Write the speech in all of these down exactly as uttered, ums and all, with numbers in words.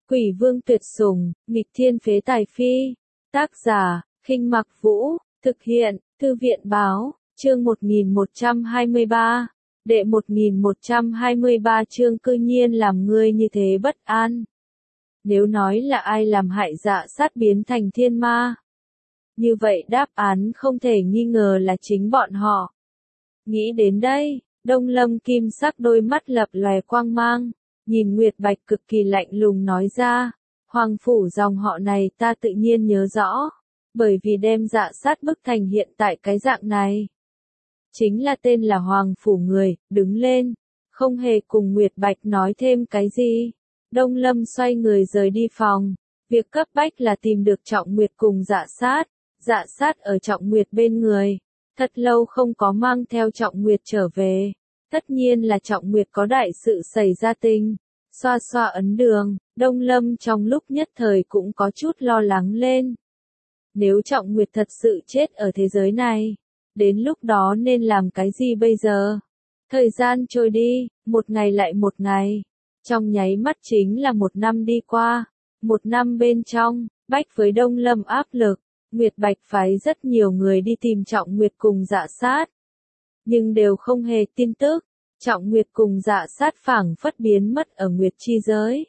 Quỷ vương tuyệt sủng, nghịch thiên phế tài phi. Tác giả, Khinh Mặc Vũ, thực hiện, Thư viện báo, chương một nghìn một trăm hai mươi ba. Đệ một nghìn một trăm hai mươi ba chương cư nhiên làm ngươi như thế bất an. Nếu nói là ai làm hại Dạ Sát biến thành thiên ma, như vậy đáp án không thể nghi ngờ là chính bọn họ. Nghĩ đến đây, Đông Lâm kim sắc đôi mắt lập lòe quang mang, nhìn Nguyệt Bạch cực kỳ lạnh lùng nói ra, Hoàng phủ dòng họ này ta tự nhiên nhớ rõ, bởi vì đem Dạ Sát bức thành hiện tại cái dạng này. Chính là tên là Hoàng phủ người, đứng lên, không hề cùng Nguyệt Bạch nói thêm cái gì. Đông Lâm xoay người rời đi phòng, việc cấp bách là tìm được Trọng Nguyệt cùng Dạ Sát. Dạ Sát ở Trọng Nguyệt bên người, thật lâu không có mang theo Trọng Nguyệt trở về. Tất nhiên là Trọng Nguyệt có đại sự xảy ra tình. Xoa xoa ấn đường, Đông Lâm trong lúc nhất thời cũng có chút lo lắng lên. Nếu Trọng Nguyệt thật sự chết ở thế giới này, đến lúc đó nên làm cái gì bây giờ? Thời gian trôi đi, một ngày lại một ngày. Trong nháy mắt chính là một năm đi qua. Một năm bên trong, Bách với Đông Lâm áp lực. Nguyệt Bạch phái rất nhiều người đi tìm Trọng Nguyệt cùng Dạ Sát. Nhưng đều không hề tin tức. Trọng Nguyệt cùng Dạ Sát phảng phất biến mất ở Nguyệt chi giới.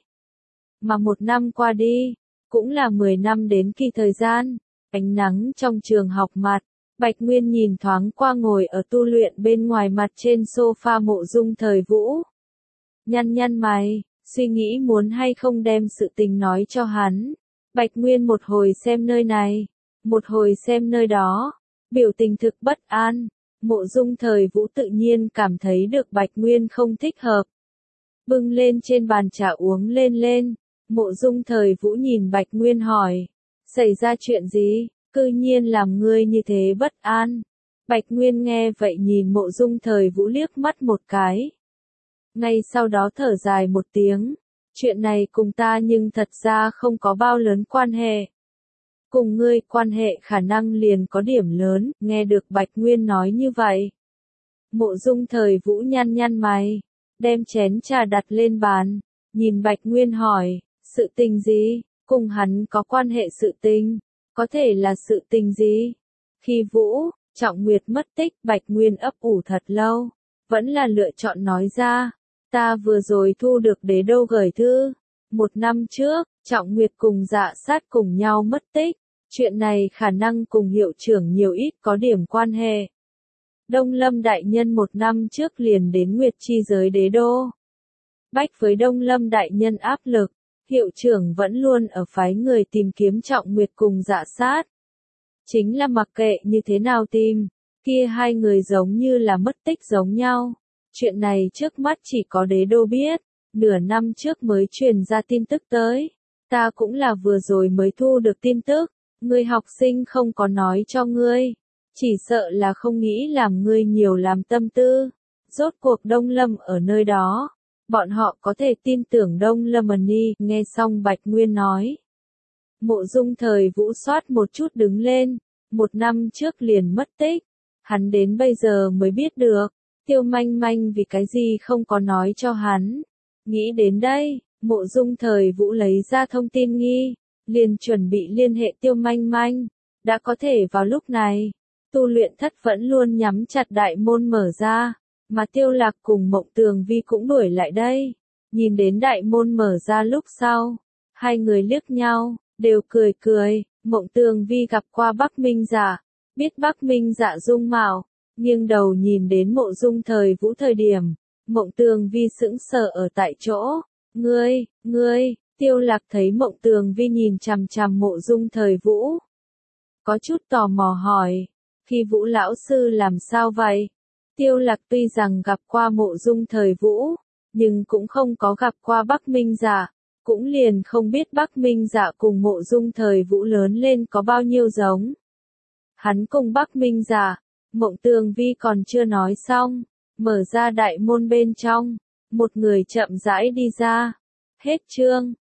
Mà một năm qua đi, cũng là mười năm đến kỳ thời gian. Ánh nắng trong trường học mặt, Bạch Nguyên nhìn thoáng qua ngồi ở tu luyện bên ngoài mặt trên sofa Mộ Dung Thời Vũ. Nhăn nhăn mày, suy nghĩ muốn hay không đem sự tình nói cho hắn. Bạch Nguyên một hồi xem nơi này, một hồi xem nơi đó, biểu tình thực bất an. Mộ Dung Thời Vũ tự nhiên cảm thấy được Bạch Nguyên không thích hợp. Bưng lên trên bàn trà uống lên lên, Mộ Dung Thời Vũ nhìn Bạch Nguyên hỏi, xảy ra chuyện gì, cư nhiên làm ngươi như thế bất an. Bạch Nguyên nghe vậy nhìn Mộ Dung Thời Vũ liếc mắt một cái. Ngay sau đó thở dài một tiếng, chuyện này cùng ta nhưng thật ra không có bao lớn quan hệ. Cùng ngươi quan hệ khả năng liền có điểm lớn, nghe được Bạch Nguyên nói như vậy. Mộ Dung Thời Vũ nhăn nhăn mày, đem chén trà đặt lên bàn, nhìn Bạch Nguyên hỏi, sự tình gì, cùng hắn có quan hệ sự tình, có thể là sự tình gì? Khi Vũ, Trọng Nguyệt mất tích, Bạch Nguyên ấp ủ thật lâu, vẫn là lựa chọn nói ra, ta vừa rồi thu được Đế Đô gửi thư. Một năm trước, Trọng Nguyệt cùng Dạ Sát cùng nhau mất tích. Chuyện này khả năng cùng hiệu trưởng nhiều ít có điểm quan hệ. Đông Lâm đại nhân một năm trước liền đến Nguyệt chi giới Đế Đô. Bách với Đông Lâm đại nhân áp lực, hiệu trưởng vẫn luôn ở phái người tìm kiếm Trọng Nguyệt cùng Dạ Sát. Chính là mặc kệ như thế nào tìm, kia hai người giống như là mất tích giống nhau. Chuyện này trước mắt chỉ có Đế Đô biết, nửa năm trước mới truyền ra tin tức tới. Ta cũng là vừa rồi mới thu được tin tức, ngươi học sinh không có nói cho ngươi, chỉ sợ là không nghĩ làm ngươi nhiều làm tâm tư. Rốt cuộc Đông Lâm ở nơi đó, bọn họ có thể tin tưởng Đông Lâm Ân. Nghe xong Bạch Nguyên nói, Mộ Dung Thời Vũ soát một chút đứng lên, một năm trước liền mất tích, hắn đến bây giờ mới biết được. Tiêu Manh Manh vì cái gì không có nói cho hắn. Nghĩ đến đây, Mộ Dung Thời Vũ lấy ra thông tin nghi, liền chuẩn bị liên hệ Tiêu Manh Manh. Đã có thể vào lúc này, tu luyện thất vẫn luôn nhắm chặt đại môn mở ra, mà Tiêu Lạc cùng Mộng Tường Vi cũng đuổi lại đây. Nhìn đến đại môn mở ra lúc sau, hai người liếc nhau, đều cười cười. Mộng Tường Vi gặp qua Bắc Minh Dạ, biết Bắc Minh Dạ dung mạo. Nghiêng đầu nhìn đến Mộ Dung Thời Vũ thời điểm, Mộng Tường Vi sững sờ ở tại chỗ. Ngươi, ngươi, Tiêu Lạc thấy Mộng Tường Vi nhìn chằm chằm Mộ Dung Thời Vũ. Có chút tò mò hỏi, khi Vũ lão sư làm sao vậy? Tiêu Lạc tuy rằng gặp qua Mộ Dung Thời Vũ, nhưng cũng không có gặp qua Bắc Minh Dạ, cũng liền không biết Bắc Minh Dạ cùng Mộ Dung Thời Vũ lớn lên có bao nhiêu giống. Hắn cùng Bắc Minh Dạ, Mộng Tường Vi còn chưa nói xong, mở ra đại môn bên trong, một người chậm rãi đi ra. Hết chương.